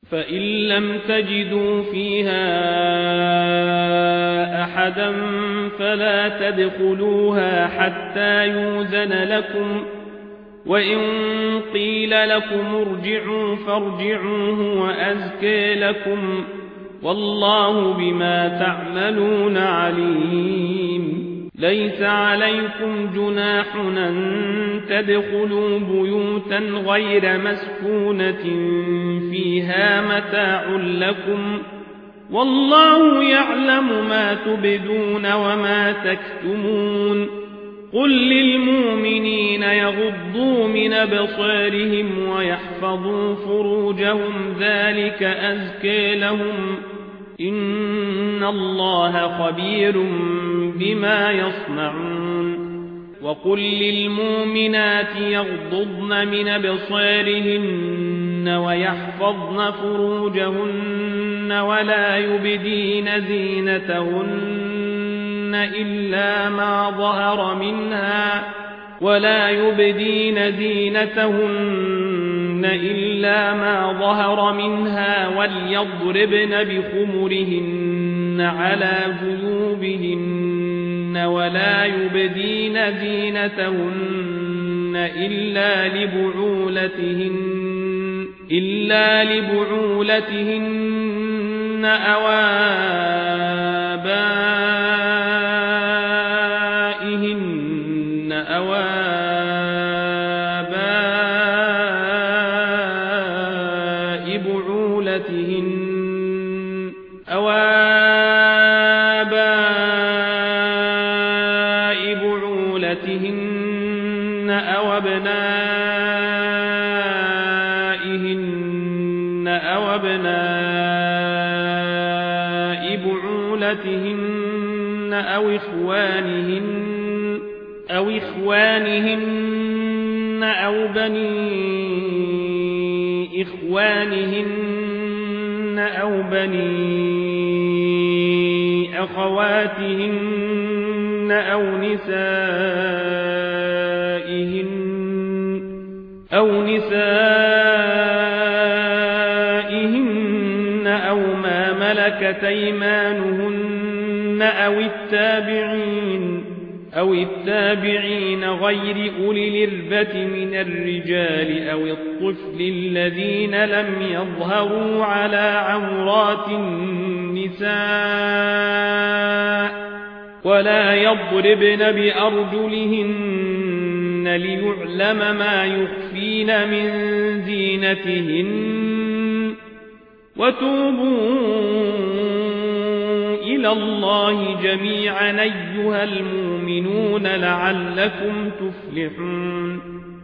فإن لم تجدوا فيها أحدا فلا تدخلوها حتى يؤذن لكم، وإن قيل لكم ارجعوا فارجعوا هو أزكى لكم، والله بما تعملون عليم. ليس عليكم جناح أن تدخلوا بيوتا غير مسكونة فيها متاع لكم، والله يعلم ما تبدون وما تكتمون. قل للمؤمنين يغضوا من أبصارهم ويحفظوا فروجهم ذلك أزكى لهم، إن الله خبير بما يصنعون. وقل للمؤمنات يغضضن من أبصارهن ويحفظن فروجهن ولا يبدين زينتهن إلا ما ظهر منها وليضربن بخمرهن على جيوبهن ولا يبدين زينتهن إلا لبعولتهن أو آبائهن أو آباء بعولتهن أو أبنائهن أو أبناء بعولتهن أو إخوانهن أو بني إخوانهن أو بني أخواتهن أو نسائهن أو ما ملكت أيمانهن أو التابعين غير أولي الإربة من الرجال أو الطفل الذين لم يظهروا على عورات النساء، ولا يضربن بأرجلهن ليعلم ما يخفين من زينتهن، وتوبوا إلى الله جميعا أيها المؤمنون لعلكم تفلحون.